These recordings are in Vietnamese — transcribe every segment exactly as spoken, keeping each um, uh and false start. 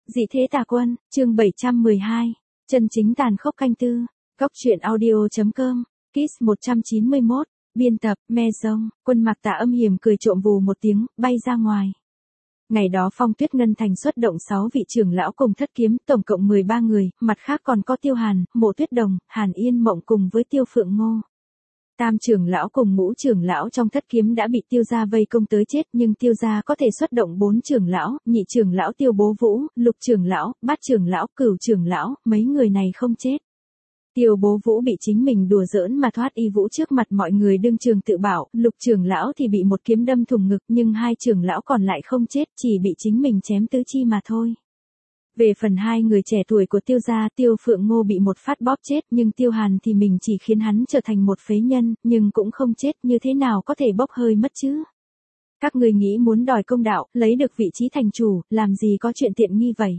Dị thế tà quân, chương bảy trăm mười hai, chân chính tàn khốc canh tư, góc truyện audio.com, Kiss một trăm chín mươi mốt, biên tập, me rông, Quân Mạc Tà âm hiểm cười trộm vù một tiếng, bay ra ngoài. Ngày đó Phong Tuyết Ngân Thành xuất động sáu vị trưởng lão cùng thất kiếm, tổng cộng mười ba người, mặt khác còn có Tiêu Hàn, Mộ Tuyết Đồng, Hàn Yên Mộng cùng với Tiêu Phượng Ngô. Tam trưởng lão cùng ngũ trưởng lão trong thất kiếm đã bị Tiêu gia vây công tới chết, nhưng Tiêu gia có thể xuất động bốn trưởng lão, nhị trưởng lão Tiêu Bố Vũ, lục trưởng lão, bát trưởng lão, cửu trưởng lão, mấy người này không chết. Tiêu Bố Vũ bị chính mình đùa giỡn mà thoát y vũ trước mặt mọi người đương trường tự bảo, lục trưởng lão thì bị một kiếm đâm thủng ngực, nhưng hai trưởng lão còn lại không chết, chỉ bị chính mình chém tứ chi mà thôi. Về phần hai người trẻ tuổi của Tiêu gia, Tiêu Phượng Ngô bị một phát bóp chết, nhưng Tiêu Hàn thì mình chỉ khiến hắn trở thành một phế nhân, nhưng cũng không chết, như thế nào có thể bốc hơi mất chứ? Các người nghĩ muốn đòi công đạo, lấy được vị trí thành chủ, làm gì có chuyện tiện nghi vậy?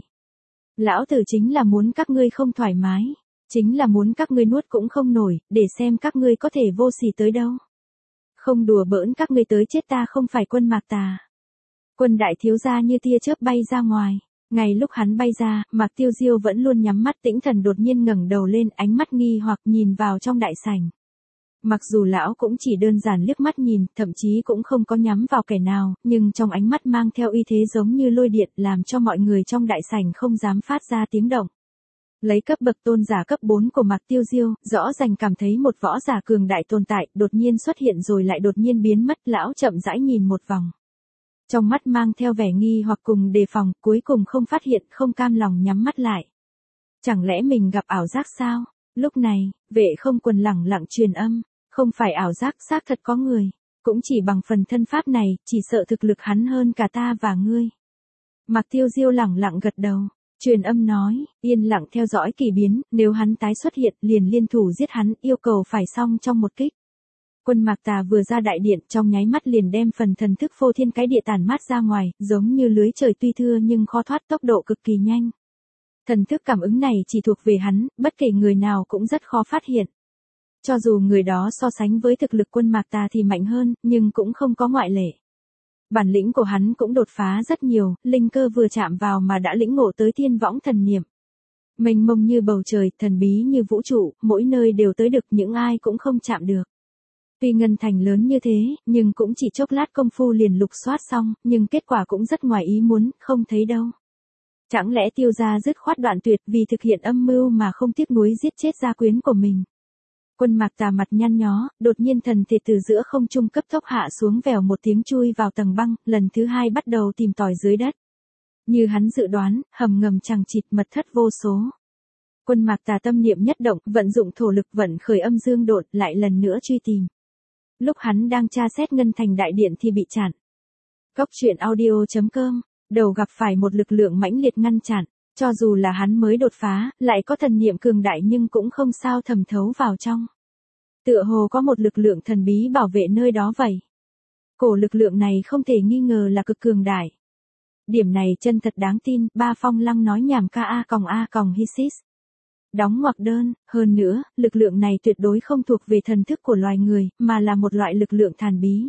Lão tử chính là muốn các ngươi không thoải mái, chính là muốn các ngươi nuốt cũng không nổi, để xem các ngươi có thể vô sỉ tới đâu. Không đùa bỡn các ngươi tới chết ta không phải Quân Mạc Tà. Quân đại thiếu gia như tia chớp bay ra ngoài. Ngay lúc hắn bay ra, Mạc Tiêu Diêu vẫn luôn nhắm mắt tĩnh thần đột nhiên ngẩng đầu lên, ánh mắt nghi hoặc nhìn vào trong đại sảnh. Mặc dù lão cũng chỉ đơn giản liếc mắt nhìn, thậm chí cũng không có nhắm vào kẻ nào, nhưng trong ánh mắt mang theo uy thế giống như lôi điện, làm cho mọi người trong đại sảnh không dám phát ra tiếng động. Lấy cấp bậc tôn giả cấp bốn của Mạc Tiêu Diêu, rõ ràng cảm thấy một võ giả cường đại tồn tại, đột nhiên xuất hiện rồi lại đột nhiên biến mất, lão chậm rãi nhìn một vòng. Trong mắt mang theo vẻ nghi hoặc cùng đề phòng, cuối cùng không phát hiện, không cam lòng nhắm mắt lại. Chẳng lẽ mình gặp ảo giác sao? Lúc này, Vệ Không Quần lẳng lặng truyền âm, không phải ảo giác, xác thật có người, cũng chỉ bằng phần thân pháp này, chỉ sợ thực lực hắn hơn cả ta và ngươi. Mạc Tiêu Diêu lẳng lặng gật đầu, truyền âm nói, yên lặng theo dõi kỳ biến, nếu hắn tái xuất hiện, liền liên thủ giết hắn, yêu cầu phải xong trong một kích. Quân Mạc Tà vừa ra đại điện, trong nháy mắt liền đem phần thần thức phô thiên cái địa tản mát ra ngoài, giống như lưới trời tuy thưa nhưng khó thoát, tốc độ cực kỳ nhanh. Thần thức cảm ứng này chỉ thuộc về hắn, bất kể người nào cũng rất khó phát hiện. Cho dù người đó so sánh với thực lực Quân Mạc Tà thì mạnh hơn, nhưng cũng không có ngoại lệ. Bản lĩnh của hắn cũng đột phá rất nhiều, linh cơ vừa chạm vào mà đã lĩnh ngộ tới thiên võng thần niệm. Mênh mông như bầu trời, thần bí như vũ trụ, mỗi nơi đều tới được, những ai cũng không chạm được. Tuy ngân thành lớn như thế, nhưng cũng chỉ chốc lát công phu liền lục soát xong, nhưng kết quả cũng rất ngoài ý muốn, không thấy đâu. Chẳng lẽ Tiêu gia dứt khoát đoạn tuyệt vì thực hiện âm mưu mà không tiếc nuối giết chết gia quyến của mình? Quân Mạc Tà mặt nhăn nhó, đột nhiên thần thể từ giữa không trung cấp tốc hạ xuống, vèo một tiếng chui vào tầng băng, lần thứ hai bắt đầu tìm tòi dưới đất. Như hắn dự đoán, hầm ngầm chằng chịt, mật thất vô số. Quân Mạc Tà tâm niệm nhất động, vận dụng thổ lực vận khởi âm dương độn, lại lần nữa truy tìm. Lúc hắn đang tra xét ngân thành đại điện thì bị chặn. Góc truyện audio.com, đầu gặp phải một lực lượng mãnh liệt ngăn chặn, cho dù là hắn mới đột phá, lại có thần niệm cường đại nhưng cũng không sao thẩm thấu vào trong. Tựa hồ có một lực lượng thần bí bảo vệ nơi đó vậy. Cổ lực lượng này không thể nghi ngờ là cực cường đại. Điểm này chân thật đáng tin, Ba Phong Lăng nói nhảm ca a còng a còng hisis. Đóng ngoặc đơn, hơn nữa, lực lượng này tuyệt đối không thuộc về thần thức của loài người, mà là một loại lực lượng thần bí.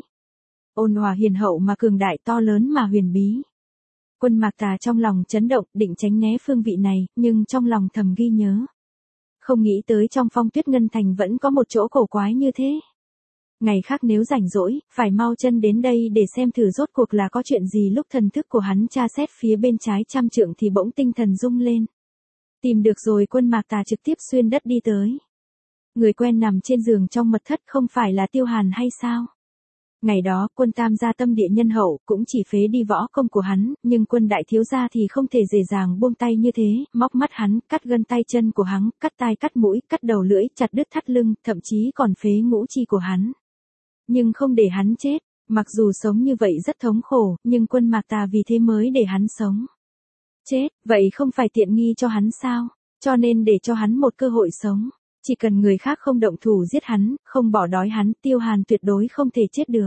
Ôn hòa hiền hậu mà cường đại, to lớn mà huyền bí. Quân Mạc Tà trong lòng chấn động, định tránh né phương vị này, nhưng trong lòng thầm ghi nhớ. Không nghĩ tới trong Phong Tuyết Ngân Thành vẫn có một chỗ cổ quái như thế. Ngày khác nếu rảnh rỗi, phải mau chân đến đây để xem thử rốt cuộc là có chuyện gì. Lúc thần thức của hắn tra xét phía bên trái trăm trượng thì bỗng tinh thần rung lên. Tìm được rồi, Quân Mạc Tà trực tiếp xuyên đất đi tới. Người quen nằm trên giường trong mật thất không phải là Tiêu Hàn hay sao? Ngày đó, Quân Tam gia tâm địa nhân hậu, cũng chỉ phế đi võ công của hắn, nhưng Quân đại thiếu gia thì không thể dễ dàng buông tay như thế, móc mắt hắn, cắt gân tay chân của hắn, cắt tai cắt mũi, cắt đầu lưỡi, chặt đứt thắt lưng, thậm chí còn phế ngũ chi của hắn. Nhưng không để hắn chết, mặc dù sống như vậy rất thống khổ, nhưng Quân Mạc Tà vì thế mới để hắn sống. Chết, vậy không phải tiện nghi cho hắn sao? Cho nên để cho hắn một cơ hội sống. Chỉ cần người khác không động thủ giết hắn, không bỏ đói hắn, Tiêu Hàn tuyệt đối không thể chết được.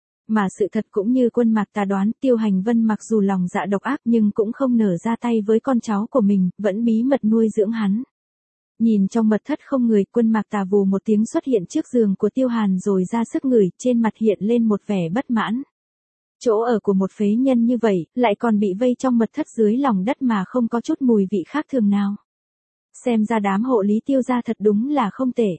Mà sự thật cũng như Quân Mạc Tà đoán, Tiêu Hành Vân mặc dù lòng dạ độc ác nhưng cũng không nở ra tay với con cháu của mình, vẫn bí mật nuôi dưỡng hắn. Nhìn trong mật thất không người, Quân Mạc Tà vù một tiếng xuất hiện trước giường của Tiêu Hàn rồi ra sức ngửi, trên mặt hiện lên một vẻ bất mãn. Chỗ ở của một phế nhân như vậy, lại còn bị vây trong mật thất dưới lòng đất mà không có chút mùi vị khác thường nào. Xem ra đám hộ lý Tiêu gia thật đúng là không tệ.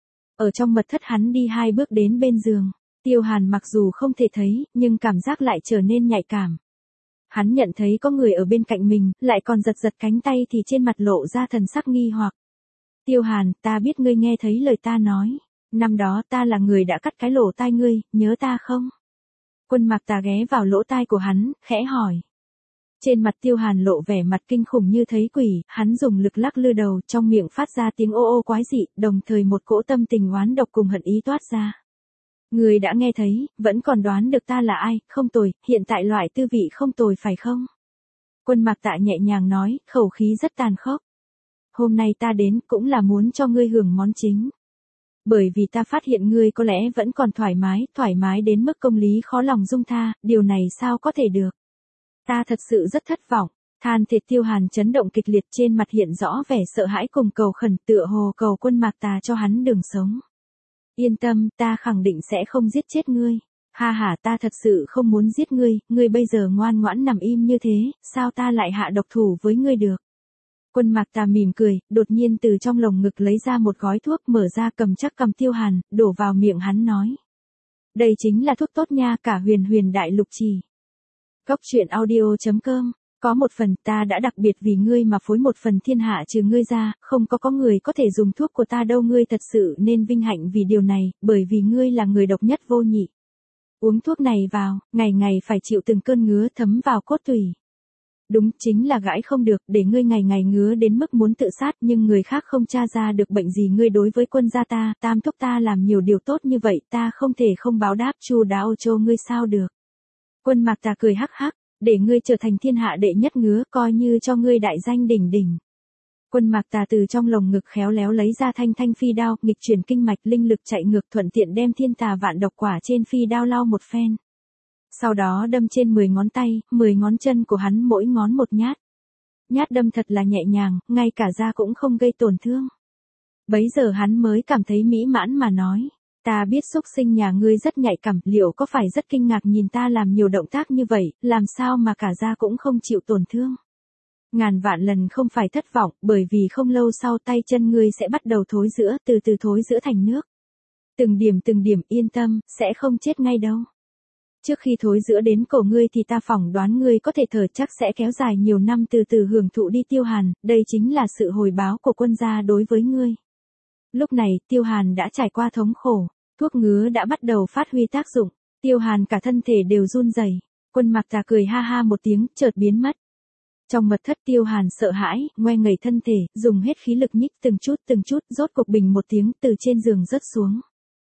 Ở trong mật thất hắn đi hai bước đến bên giường. Tiêu Hàn mặc dù không thể thấy, nhưng cảm giác lại trở nên nhạy cảm. Hắn nhận thấy có người ở bên cạnh mình, lại còn giật giật cánh tay thì trên mặt lộ ra thần sắc nghi hoặc. Tiêu Hàn, ta biết ngươi nghe thấy lời ta nói. Năm đó ta là người đã cắt cái lỗ tai ngươi, nhớ ta không? Quân Mạc Tà ghé vào lỗ tai của hắn, khẽ hỏi. Trên mặt Tiêu Hàn lộ vẻ mặt kinh khủng như thấy quỷ, hắn dùng lực lắc lư đầu, trong miệng phát ra tiếng ô ô quái dị, đồng thời một cỗ tâm tình oán độc cùng hận ý toát ra. Người đã nghe thấy, vẫn còn đoán được ta là ai, không tồi, hiện tại loại tư vị không tồi phải không? Quân Mạc Tạ nhẹ nhàng nói, khẩu khí rất tàn khốc. Hôm nay ta đến cũng là muốn cho ngươi hưởng món chính. Bởi vì ta phát hiện ngươi có lẽ vẫn còn thoải mái, thoải mái đến mức công lý khó lòng dung tha, điều này sao có thể được. Ta thật sự rất thất vọng, than thệt. Tiêu Hàn chấn động kịch liệt, trên mặt hiện rõ vẻ sợ hãi cùng cầu khẩn, tựa hồ cầu Quân Mạc Tà cho hắn đường sống. Yên tâm, ta khẳng định sẽ không giết chết ngươi. Ha ha, ta thật sự không muốn giết ngươi, ngươi bây giờ ngoan ngoãn nằm im như thế, sao ta lại hạ độc thủ với ngươi được. Quân Mạc Tà mỉm cười, đột nhiên từ trong lồng ngực lấy ra một gói thuốc, mở ra cầm chắc cầm Tiêu Hàn, đổ vào miệng hắn nói. Đây chính là thuốc tốt nha, cả huyền huyền đại lục trì. Cốc truyện audio chấm com. Có một phần ta đã đặc biệt vì ngươi mà phối một phần thiên hạ trừ ngươi ra, không có có người có thể dùng thuốc của ta đâu, ngươi thật sự nên vinh hạnh vì điều này, bởi vì ngươi là người độc nhất vô nhị. Uống thuốc này vào, ngày ngày phải chịu từng cơn ngứa thấm vào cốt tủy. Đúng, chính là gãi không được, để ngươi ngày ngày ngứa đến mức muốn tự sát, nhưng người khác không tra ra được bệnh gì ngươi đối với quân gia ta, tam thúc ta làm nhiều điều tốt như vậy, ta không thể không báo đáp chu đáo cho ngươi sao được. Quân Mạc Tà cười hắc hắc, để ngươi trở thành thiên hạ đệ nhất ngứa, coi như cho ngươi đại danh đỉnh đỉnh. Quân Mạc Tà từ trong lồng ngực khéo léo lấy ra thanh thanh phi đao, nghịch chuyển kinh mạch, linh lực chạy ngược, thuận tiện đem thiên tà vạn độc quả trên phi đao lau một phen. Sau đó đâm trên mười ngón tay, mười ngón chân của hắn mỗi ngón một nhát. Nhát đâm thật là nhẹ nhàng, ngay cả da cũng không gây tổn thương. Bấy giờ hắn mới cảm thấy mỹ mãn mà nói. Ta biết xúc sinh nhà ngươi rất nhạy cảm, liệu có phải rất kinh ngạc nhìn ta làm nhiều động tác như vậy, làm sao mà cả da cũng không chịu tổn thương. Ngàn vạn lần không phải thất vọng, bởi vì không lâu sau tay chân ngươi sẽ bắt đầu thối rữa, từ từ thối rữa thành nước. Từng điểm từng điểm, yên tâm, sẽ không chết ngay đâu. Trước khi thối rữa đến cổ ngươi thì ta phỏng đoán ngươi có thể thở chắc sẽ kéo dài nhiều năm, từ từ hưởng thụ đi Tiêu Hàn, đây chính là sự hồi báo của quân gia đối với ngươi. Lúc này, Tiêu Hàn đã trải qua thống khổ, thuốc ngứa đã bắt đầu phát huy tác dụng, Tiêu Hàn cả thân thể đều run rẩy. Quân Mạc Tà cười ha ha một tiếng, chợt biến mất. Trong mật thất Tiêu Hàn sợ hãi, ngoe ngẩng thân thể, dùng hết khí lực nhích từng chút từng chút, rốt cục bình một tiếng từ trên giường rớt xuống.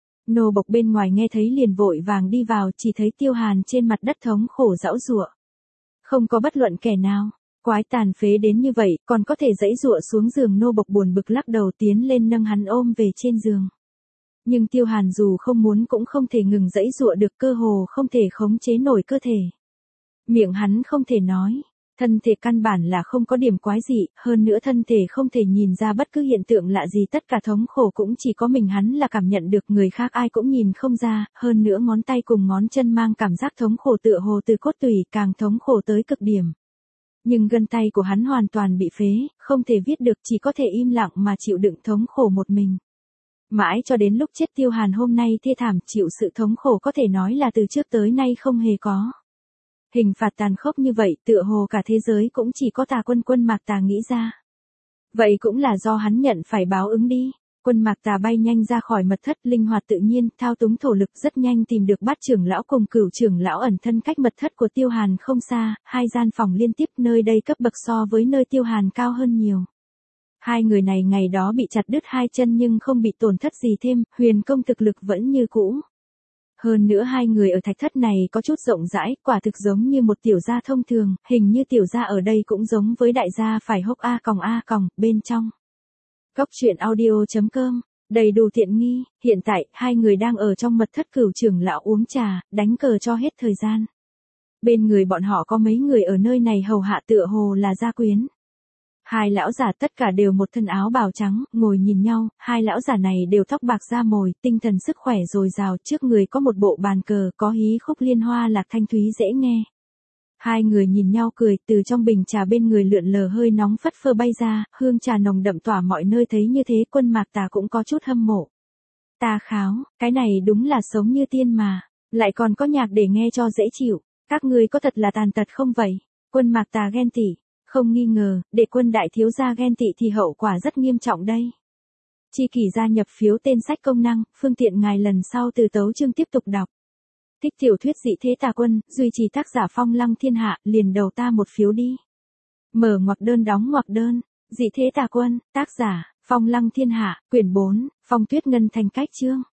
Nô bộc bên ngoài nghe thấy liền vội vàng đi vào, chỉ thấy Tiêu Hàn trên mặt đất thống khổ giãu giụa. Không có bất luận kẻ nào, quái tàn phế đến như vậy, còn có thể giãy giụa xuống giường. Nô bộc buồn bực lắc đầu tiến lên nâng hắn ôm về trên giường. Nhưng Tiêu Hàn dù không muốn cũng không thể ngừng giãy giụa được, cơ hồ không thể khống chế nổi cơ thể. Miệng hắn không thể nói. Thân thể căn bản là không có điểm quái dị, hơn nữa thân thể không thể nhìn ra bất cứ hiện tượng lạ gì, tất cả thống khổ cũng chỉ có mình hắn là cảm nhận được, người khác ai cũng nhìn không ra, hơn nữa ngón tay cùng ngón chân mang cảm giác thống khổ tựa hồ từ cốt tủy, càng thống khổ tới cực điểm. Nhưng gân tay của hắn hoàn toàn bị phế, không thể viết được, chỉ có thể im lặng mà chịu đựng thống khổ một mình. Mãi cho đến lúc chết, Tiêu Hàn hôm nay thê thảm chịu sự thống khổ có thể nói là từ trước tới nay không hề có. Hình phạt tàn khốc như vậy, tựa hồ cả thế giới cũng chỉ có Tà Quân Quân Mạc Tà nghĩ ra. Vậy cũng là do hắn nhận phải báo ứng đi. Quân Mạc Tà bay nhanh ra khỏi mật thất, linh hoạt tự nhiên, thao túng thổ lực, rất nhanh tìm được Bát trưởng lão cùng Cửu trưởng lão ẩn thân cách mật thất của Tiêu Hàn không xa, hai gian phòng liên tiếp, nơi đây cấp bậc so với nơi Tiêu Hàn cao hơn nhiều. Hai người này ngày đó bị chặt đứt hai chân nhưng không bị tổn thất gì thêm, huyền công thực lực vẫn như cũ. Hơn nữa hai người ở thạch thất này có chút rộng rãi, quả thực giống như một tiểu gia thông thường, hình như tiểu gia ở đây cũng giống với đại gia phải hốc a còng a còng, bên trong. Cốc truyện audio chấm com, đầy đủ tiện nghi, hiện tại, hai người đang ở trong mật thất Cửu trưởng lão uống trà, đánh cờ cho hết thời gian. Bên người bọn họ có mấy người ở nơi này hầu hạ, tựa hồ là gia quyến. Hai lão giả tất cả đều một thân áo bào trắng, ngồi nhìn nhau, hai lão giả này đều tóc bạc da mồi, tinh thần sức khỏe dồi dào, trước người có một bộ bàn cờ, có hí khúc liên hoa lạc thanh thúy dễ nghe. Hai người nhìn nhau cười, từ trong bình trà bên người lượn lờ hơi nóng phất phơ bay ra, hương trà nồng đậm tỏa mọi nơi, thấy như thế Quân Mạc Tà cũng có chút hâm mộ. Ta kháo, cái này đúng là sống như tiên mà, lại còn có nhạc để nghe cho dễ chịu, các ngươi có thật là tàn tật không vậy? Quân Mạc Tà ghen tị, không nghi ngờ, để Quân đại thiếu gia ghen tị thì hậu quả rất nghiêm trọng đây. Chi kỷ gia nhập phiếu tên sách công năng, phương tiện ngài lần sau từ tấu chương tiếp tục đọc. Thích tiểu thuyết dị thế tà quân, duy trì tác giả Phong Lăng Thiên Hạ, liền đầu ta một phiếu đi. Mở ngoặc đơn đóng ngoặc đơn, dị thế tà quân, tác giả, Phong Lăng Thiên Hạ, quyển bốn, Phong Tuyết Ngân thành cách chương.